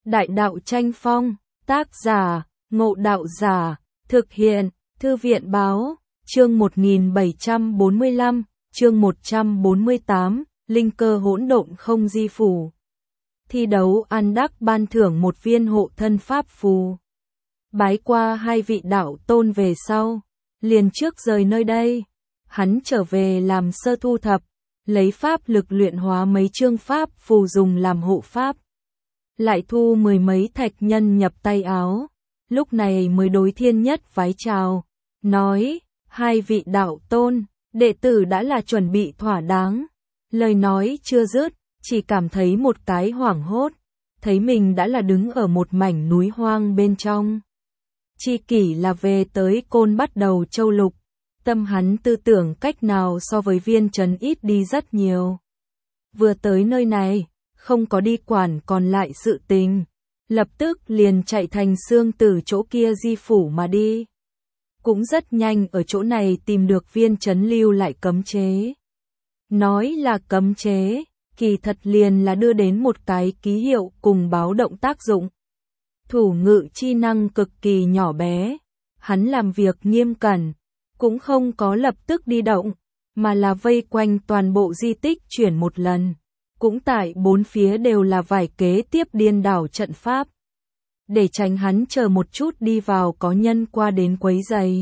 Đại đạo tranh phong, tác giả, Ngộ Đạo Giả, thực hiện, Thư viện báo, chương 1745, chương 148, Linh cơ hỗn độn không di phủ. Thi đấu An Đắc ban thưởng một viên hộ thân pháp phù. Bái qua hai vị đạo tôn về sau, liền trước rời nơi đây, hắn trở về làm sơ thu thập, lấy pháp lực luyện hóa mấy chương pháp phù dùng làm hộ pháp. Lại thu mười mấy thạch nhân nhập tay áo, lúc này mới đối Thiên Nhất vái chào, nói, hai vị đạo tôn, đệ tử đã là chuẩn bị thỏa đáng. Lời nói chưa dứt, chỉ cảm thấy một cái hoảng hốt, thấy mình đã là đứng ở một mảnh núi hoang bên trong. Chi kỷ là về tới Côn Bắt Đầu Châu Lục, tâm hắn tư tưởng cách nào so với Viên Trấn ít đi rất nhiều. Vừa tới nơi này, không có đi quản còn lại sự tình, lập tức liền chạy thành Xương Tử chỗ kia di phủ mà đi. Cũng rất nhanh ở chỗ này tìm được Viên Trấn lưu lại cấm chế. Nói là cấm chế, kỳ thật liền là đưa đến một cái ký hiệu cùng báo động tác dụng. Thủ ngự chi năng cực kỳ nhỏ bé, hắn làm việc nghiêm cẩn, cũng không có lập tức đi động, mà là vây quanh toàn bộ di tích chuyển một lần, cũng tại bốn phía đều là vài kế tiếp điên đảo trận pháp, để tránh hắn chờ một chút đi vào có nhân qua đến quấy rầy.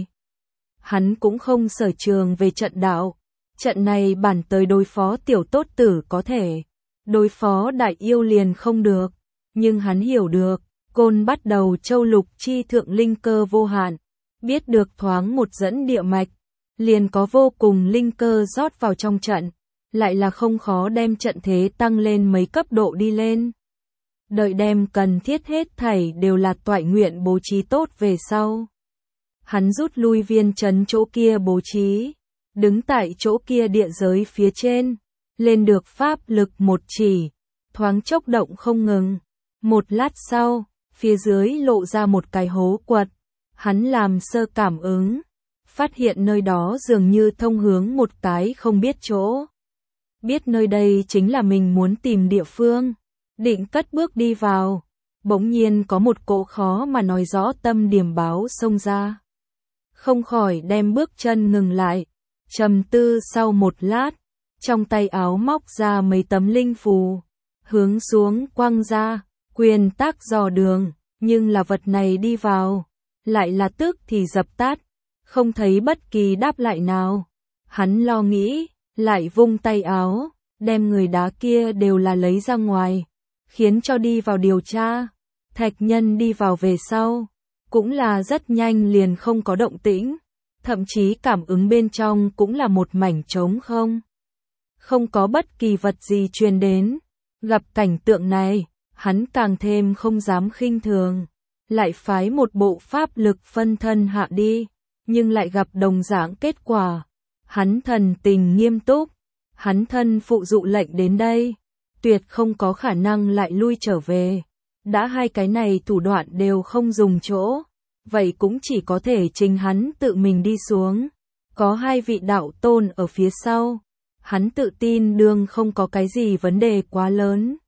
Hắn cũng không sở trường về trận đạo, trận này bản tới đối phó tiểu tốt tử có thể, đối phó đại yêu liền không được, nhưng hắn hiểu được, Côn Bắt Đầu Châu Lục chi thượng linh cơ vô hạn, biết được thoáng một dẫn địa mạch, liền có vô cùng linh cơ rót vào trong trận, lại là không khó đem trận thế tăng lên mấy cấp độ đi lên. Đợi đem cần thiết hết thảy đều là toại nguyện bố trí tốt về sau. Hắn rút lui Viên Trấn chỗ kia bố trí, đứng tại chỗ kia địa giới phía trên, lên được pháp lực một chỉ, thoáng chốc động không ngừng. Một lát sau, phía dưới lộ ra một cái hố quật, hắn làm sơ cảm ứng, phát hiện nơi đó dường như thông hướng một cái không biết chỗ. Biết nơi đây chính là mình muốn tìm địa phương, định cất bước đi vào, bỗng nhiên có một cỗ khó mà nói rõ tâm điểm báo xông ra. Không khỏi đem bước chân ngừng lại, trầm tư sau một lát, trong tay áo móc ra mấy tấm linh phù, hướng xuống quăng ra, quyền tác dò đường, nhưng là vật này đi vào, lại là tức thì dập tắt, không thấy bất kỳ đáp lại nào. Hắn lo nghĩ, lại vung tay áo, đem người đá kia đều là lấy ra ngoài, khiến cho đi vào điều tra. Thạch nhân đi vào về sau, cũng là rất nhanh liền không có động tĩnh, thậm chí cảm ứng bên trong cũng là một mảnh trống không. Không có bất kỳ vật gì truyền đến, gặp cảnh tượng này, hắn càng thêm không dám khinh thường, lại phái một bộ pháp lực phân thân hạ đi, nhưng lại gặp đồng dạng kết quả. Hắn thần tình nghiêm túc, hắn thân phụ dụ lệnh đến đây, tuyệt không có khả năng lại lui trở về. Đã hai cái này thủ đoạn đều không dùng chỗ, vậy cũng chỉ có thể trình hắn tự mình đi xuống. Có hai vị đạo tôn ở phía sau, hắn tự tin đương không có cái gì vấn đề quá lớn.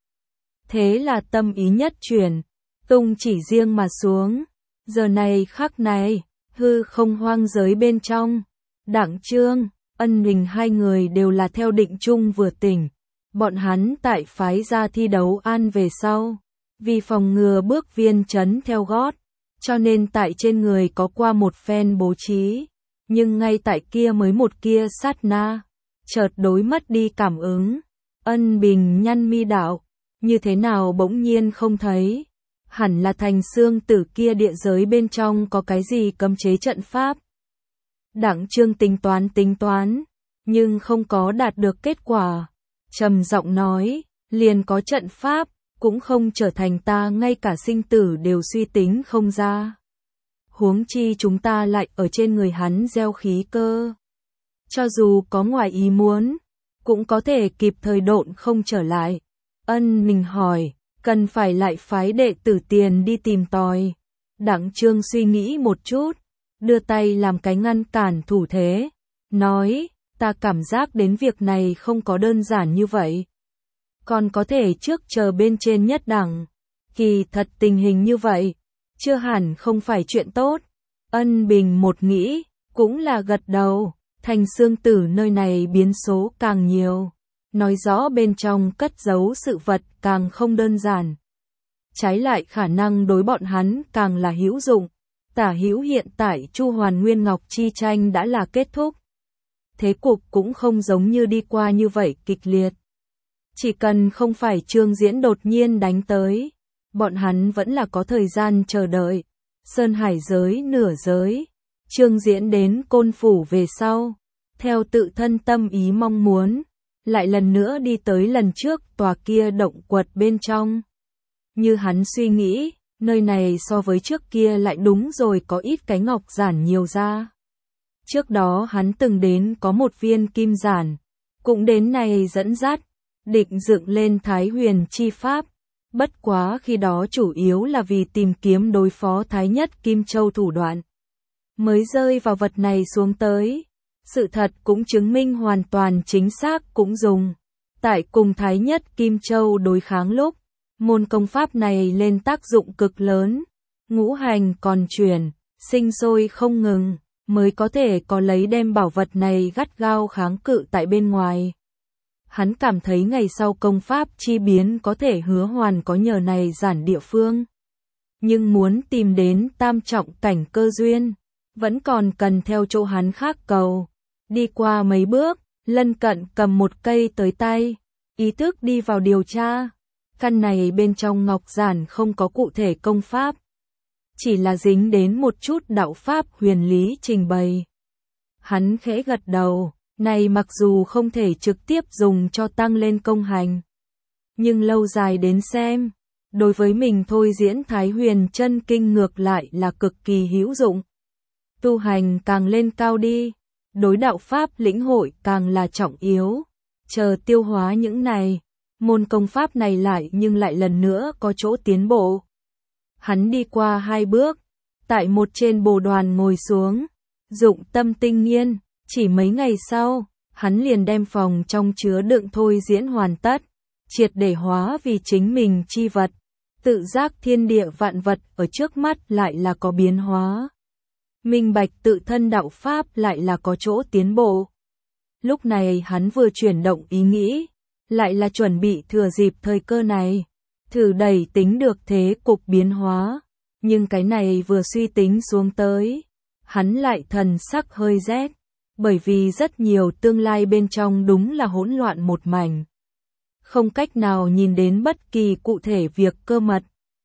Thế là tâm ý nhất chuyển, tung chỉ riêng mà xuống. Giờ này khắc này, hư không hoang giới bên trong, Đặng Trương, Ân Huỳnh hai người đều là theo định chung vừa tỉnh. Bọn hắn tại phái ra thi đấu An về sau, vì phòng ngừa bước Viên Trấn theo gót, cho nên tại trên người có qua một phen bố trí, nhưng ngay tại kia mới một kia sát na, chợt đối mất đi cảm ứng. Ân Bình nhăn mi đạo, như thế nào bỗng nhiên không thấy, hẳn là thành Xương Tử kia địa giới bên trong có cái gì cấm chế trận pháp. Đặng Trương tính toán, nhưng không có đạt được kết quả, trầm giọng nói, liền có trận pháp, cũng không trở thành ta ngay cả sinh tử đều suy tính không ra. Huống chi chúng ta lại ở trên người hắn gieo khí cơ. Cho dù có ngoài ý muốn, cũng có thể kịp thời độn không trở lại. Ân mình hỏi, cần phải lại phái đệ tử tiền đi tìm tòi. Đặng Trương suy nghĩ một chút, đưa tay làm cái ngăn cản thủ thế, nói, ta cảm giác đến việc này không có đơn giản như vậy. Còn có thể trước chờ bên trên nhất đẳng, Kỳ thật tình hình như vậy, chưa hẳn không phải chuyện tốt. Ân Bình một nghĩ, cũng là gật đầu, Thanh Xương Tử nơi này biến số càng nhiều, nói rõ bên trong cất giấu sự vật càng không đơn giản. Trái lại khả năng đối bọn hắn càng là hữu dụng. Tả hữu hiện tại Chu Hoàn Nguyên Ngọc chi tranh đã là kết thúc. Thế cục cũng không giống như đi qua như vậy kịch liệt. Chỉ cần không phải Trương Diễn đột nhiên đánh tới, bọn hắn vẫn là có thời gian chờ đợi. Sơn Hải giới nửa giới, Trương Diễn đến Côn Phủ về sau, theo tự thân tâm ý mong muốn, lại lần nữa đi tới lần trước tòa kia động quật bên trong. Như hắn suy nghĩ, nơi này so với trước kia lại đúng rồi có ít cái ngọc giản nhiều ra. Trước đó hắn từng đến có một viên kim giản, cũng đến này dẫn dắt, định dựng lên Thái Huyền chi pháp. Bất quá khi đó chủ yếu là vì tìm kiếm đối phó Thái Nhất Kim Châu thủ đoạn. Mới rơi vào vật này xuống tới. Sự thật cũng chứng minh hoàn toàn chính xác cũng dùng. Tại cùng Thái Nhất Kim Châu đối kháng lúc, môn công pháp này lên tác dụng cực lớn. Ngũ hành còn chuyển, sinh sôi không ngừng, mới có thể có lấy đem bảo vật này gắt gao kháng cự tại bên ngoài. Hắn cảm thấy ngày sau công pháp chi biến có thể hứa hoàn có nhờ này giản địa phương. Nhưng muốn tìm đến tam trọng cảnh cơ duyên, vẫn còn cần theo chỗ hắn khác cầu. Đi qua mấy bước, lân cận cầm một cây tới tay, ý thức đi vào điều tra. Căn này bên trong ngọc giản không có cụ thể công pháp, chỉ là dính đến một chút đạo pháp huyền lý trình bày. Hắn khẽ gật đầu. Này mặc dù không thể trực tiếp dùng cho tăng lên công hành, nhưng lâu dài đến xem, đối với mình thôi diễn Thái Huyền chân kinh ngược lại là cực kỳ hữu dụng. Tu hành càng lên cao đi, đối đạo pháp lĩnh hội càng là trọng yếu. Chờ tiêu hóa những này, môn công pháp này lại nhưng lại lần nữa có chỗ tiến bộ. Hắn đi qua 2 bước, tại một trên bồ đoàn ngồi xuống, dụng tâm tinh nghiên. Chỉ mấy ngày sau, hắn liền đem phòng trong chứa đựng thôi diễn hoàn tất, triệt để hóa vì chính mình chi vật, tự giác thiên địa vạn vật ở trước mắt lại là có biến hóa. Minh bạch tự thân đạo pháp lại là có chỗ tiến bộ. Lúc này hắn vừa chuyển động ý nghĩ, lại là chuẩn bị thừa dịp thời cơ này, thử đẩy tính được thế cục biến hóa, nhưng cái này vừa suy tính xuống tới, hắn lại thần sắc hơi rét. Bởi vì rất nhiều tương lai bên trong đúng là hỗn loạn một mảnh. Không cách nào nhìn đến bất kỳ cụ thể việc cơ mật.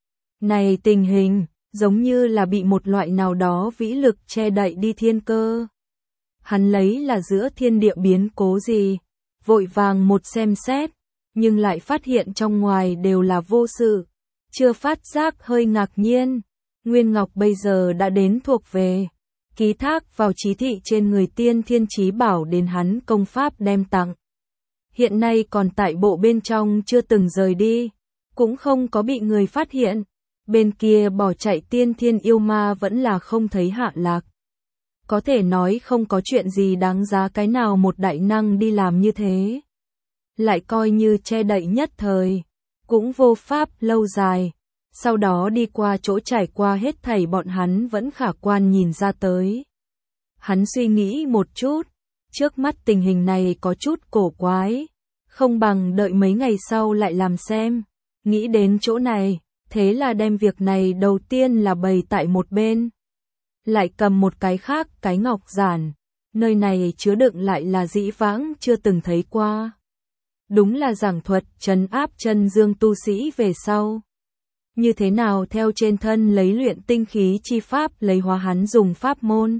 Này tình hình, giống như là bị một loại nào đó vĩ lực che đậy đi thiên cơ. Hắn lấy là giữa thiên địa biến cố gì, vội vàng một xem xét, nhưng lại phát hiện trong ngoài đều là vô sự. Chưa phát giác hơi ngạc nhiên, Nguyên Ngọc bây giờ đã đến thuộc về. Ký thác vào chí thị trên người Tiên Thiên Chí Bảo đến hắn công pháp đem tặng. Hiện nay còn tại bộ bên trong chưa từng rời đi, cũng không có bị người phát hiện. Bên kia bỏ chạy Tiên Thiên yêu ma vẫn là không thấy hạ lạc. Có thể nói không có chuyện gì đáng giá cái nào một đại năng đi làm như thế. Lại coi như che đậy nhất thời, cũng vô pháp lâu dài. Sau đó đi qua chỗ trải qua hết thảy bọn hắn vẫn khả quan nhìn ra tới. Hắn suy nghĩ một chút, trước mắt tình hình này có chút cổ quái, không bằng đợi mấy ngày sau lại làm xem. Nghĩ đến chỗ này, thế là đem việc này đầu tiên là bày tại một bên. Lại cầm một cái khác, cái ngọc giản, nơi này chứa đựng lại là dĩ vãng chưa từng thấy qua. Đúng là giảng thuật trấn áp chân dương tu sĩ về sau. Như thế nào theo trên thân lấy luyện tinh khí chi pháp lấy hóa hắn dùng pháp môn.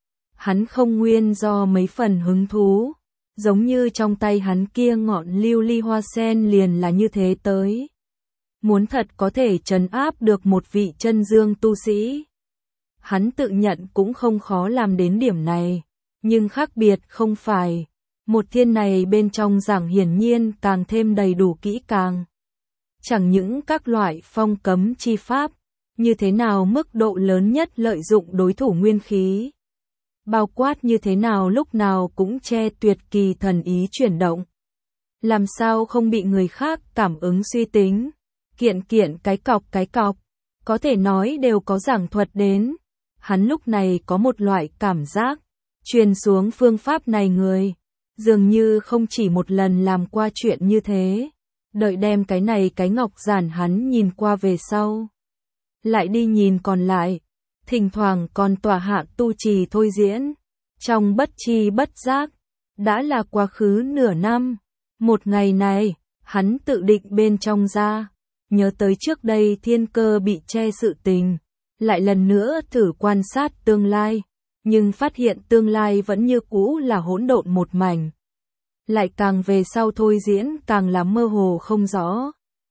Hắn không nguyên do mấy phần hứng thú, giống như trong tay hắn kia ngọn lưu ly hoa sen liền là như thế tới. Muốn thật có thể trấn áp được một vị chân dương tu sĩ. Hắn tự nhận cũng không khó làm đến điểm này, nhưng khác biệt không phải. Một thiên này bên trong giảng hiển nhiên càng thêm đầy đủ kỹ càng. Chẳng những các loại phong cấm chi pháp, như thế nào mức độ lớn nhất lợi dụng đối thủ nguyên khí. Bao quát như thế nào lúc nào cũng che tuyệt kỳ thần ý chuyển động. Làm sao không bị người khác cảm ứng suy tính. kiện kiện cái cọc, có thể nói đều có giảng thuật đến. Hắn lúc này có một loại cảm giác, truyền xuống phương pháp này người, dường như không chỉ một lần làm qua chuyện như thế. Đợi đem cái ngọc giản hắn nhìn qua về sau. Lại đi nhìn còn lại, thỉnh thoảng còn tỏa hạ tu trì thôi diễn. Trong bất chi bất giác, đã là quá khứ nửa năm. Một ngày này, hắn tự định bên trong ra, nhớ tới trước đây Thiên Cơ bị che sự tình, lại lần nữa thử quan sát tương lai, nhưng phát hiện tương lai vẫn như cũ là hỗn độn một mảnh. Lại càng về sau thôi diễn càng là mơ hồ không rõ.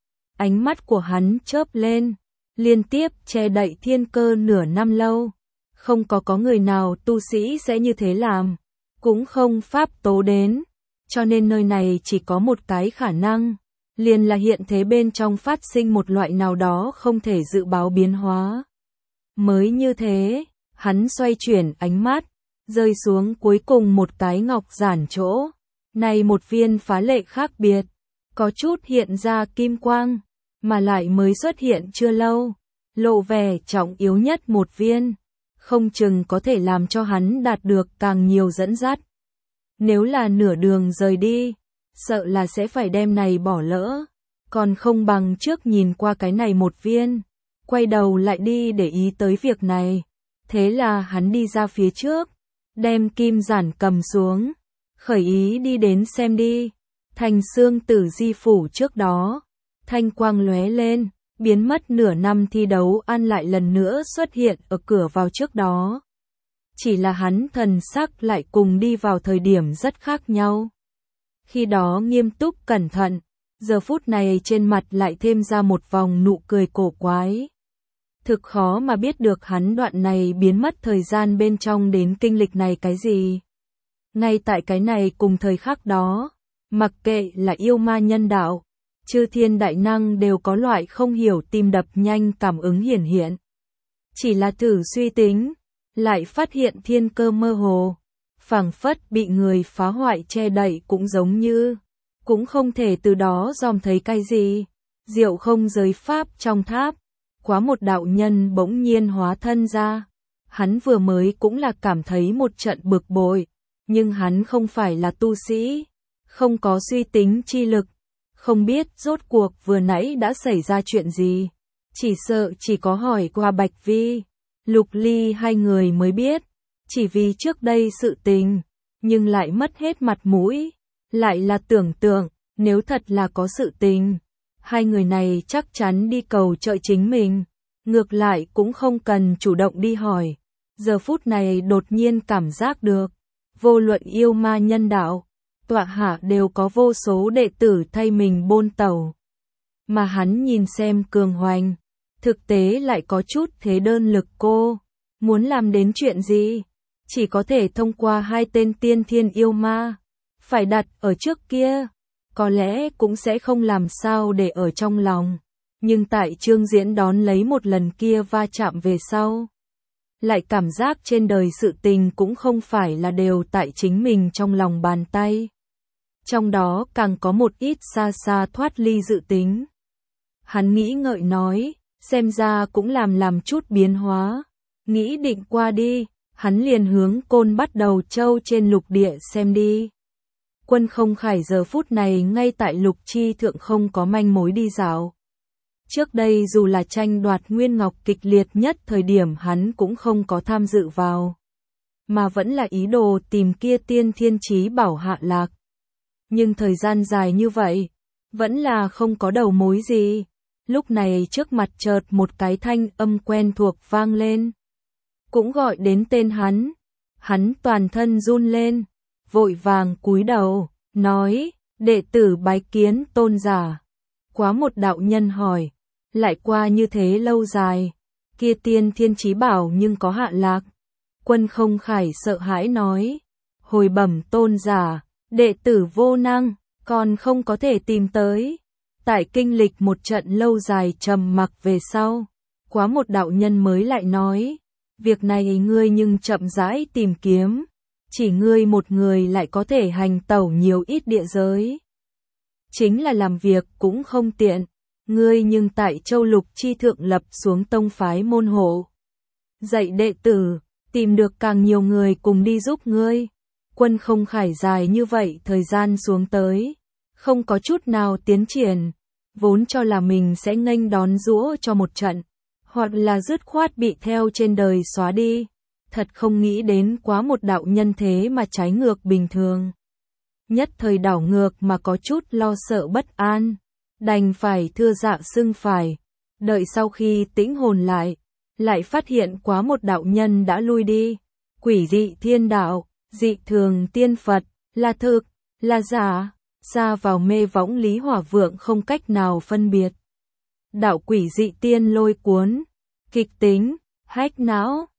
Ánh mắt của hắn chớp lên, liên tiếp che đậy Thiên Cơ nửa năm lâu. Không có người nào tu sĩ sẽ như thế làm, cũng không pháp tố đến, cho nên nơi này chỉ có một cái khả năng, liền là hiện thế bên trong phát sinh một loại nào đó không thể dự báo biến hóa. Mới như thế, hắn xoay chuyển ánh mắt, rơi xuống cuối cùng một cái ngọc giản chỗ. Này một viên phá lệ khác biệt, có chút hiện ra kim quang, mà lại mới xuất hiện chưa lâu, lộ vẻ trọng yếu nhất một viên, không chừng có thể làm cho hắn đạt được càng nhiều dẫn dắt. Nếu là nửa đường rời đi, sợ là sẽ phải đem này bỏ lỡ, còn không bằng trước nhìn qua cái này một viên, quay đầu lại đi để ý tới việc này. Thế là hắn đi ra phía trước, đem kim giản cầm xuống, khởi ý đi đến xem đi. Thành Xương Tử Di phủ trước đó, thanh quang lóe lên, biến mất nửa năm thi đấu ăn lại lần nữa xuất hiện ở cửa vào trước đó. Chỉ là hắn thần sắc lại cùng đi vào thời điểm rất khác nhau. Khi đó nghiêm túc cẩn thận, giờ phút này trên mặt lại thêm ra một vòng nụ cười cổ quái. Thực khó mà biết được hắn đoạn này biến mất thời gian bên trong đến kinh lịch này cái gì. Ngay tại cái này cùng thời khắc đó, mặc kệ là yêu ma nhân đạo, chư thiên đại năng đều có loại không hiểu tim đập nhanh cảm ứng hiển hiện. Chỉ là thử suy tính, lại phát hiện Thiên Cơ mơ hồ, phảng phất bị người phá hoại che đậy cũng giống như, cũng không thể từ đó dòm thấy cái gì. Diệu không giới pháp trong tháp, quá một đạo nhân bỗng nhiên hóa thân ra. Hắn vừa mới cũng là cảm thấy một trận bực bội, nhưng hắn không phải là tu sĩ, không có suy tính chi lực, không biết rốt cuộc vừa nãy đã xảy ra chuyện gì. Chỉ sợ chỉ có hỏi qua Bạch Vi, Lục Ly hai người mới biết, chỉ vì trước đây sự tình, nhưng lại mất hết mặt mũi, lại là tưởng tượng, nếu thật là có sự tình, hai người này chắc chắn đi cầu trợ chính mình, ngược lại cũng không cần chủ động đi hỏi. Giờ phút này đột nhiên cảm giác được, vô luận yêu ma nhân đạo, tọa hạ đều có vô số đệ tử thay mình bôn tẩu. Mà hắn nhìn xem cường hoành, thực tế lại có chút thế đơn lực cô, muốn làm đến chuyện gì, chỉ có thể thông qua hai tên tiên thiên yêu ma, phải đặt ở trước kia, có lẽ cũng sẽ không làm sao để ở trong lòng, nhưng tại Trương Diễn đón lấy một lần kia va chạm về sau, lại cảm giác trên đời sự tình cũng không phải là đều tại chính mình trong lòng bàn tay. Trong đó càng có một ít xa xa thoát ly dự tính. Hắn nghĩ ngợi nói, xem ra cũng làm chút biến hóa. Nghĩ định qua đi, hắn liền hướng Côn Bắt Đầu Châu trên lục địa xem đi. Quân Không Khải giờ phút này ngay tại lục chi thượng không có manh mối đi dạo. Trước đây dù là tranh đoạt Nguyên Ngọc kịch liệt nhất thời điểm hắn cũng không có tham dự vào, mà vẫn là ý đồ tìm kia tiên thiên chí bảo hạ lạc. Nhưng thời gian dài như vậy, vẫn là không có đầu mối gì. Lúc này trước mặt chợt một cái thanh âm quen thuộc vang lên. Cũng gọi đến tên hắn. Hắn toàn thân run lên, vội vàng cúi đầu, nói, đệ tử bái kiến tôn giả. Quá một đạo nhân hỏi, lại qua như thế lâu dài, kia tiên thiên chí bảo nhưng có hạ lạc. Quân Không Khải sợ hãi nói, hồi bẩm tôn giả, đệ tử vô năng, còn không có thể tìm tới. Tại kinh lịch một trận lâu dài trầm mặc về sau, quá một đạo nhân mới lại nói, việc này ngươi nhưng chậm rãi tìm kiếm, chỉ ngươi một người lại có thể hành tẩu nhiều ít địa giới. Chính là làm việc cũng không tiện, Ngươi nhưng tại châu lục chi thượng lập xuống tông phái môn hộ. Dạy đệ tử, tìm được càng nhiều người cùng đi giúp ngươi. Quân không khải dài như vậy thời gian xuống tới, không có chút nào tiến triển, vốn cho là mình sẽ nghênh đón giũa cho một trận, hoặc là dứt khoát bị theo trên đời xóa đi. Thật không nghĩ đến quá một đạo nhân thế mà trái ngược bình thường. Nhất thời đảo ngược mà có chút lo sợ bất an, đành phải thưa dạ xưng phải. Đợi sau khi tĩnh hồn lại phát hiện quá một đạo nhân đã lui đi. Quỷ dị thiên đạo, dị thường tiên Phật, là thực, là giả, xa vào mê võng Lý Hỏa Vượng không cách nào phân biệt. Đạo quỷ dị tiên lôi cuốn, kịch tính, hách não,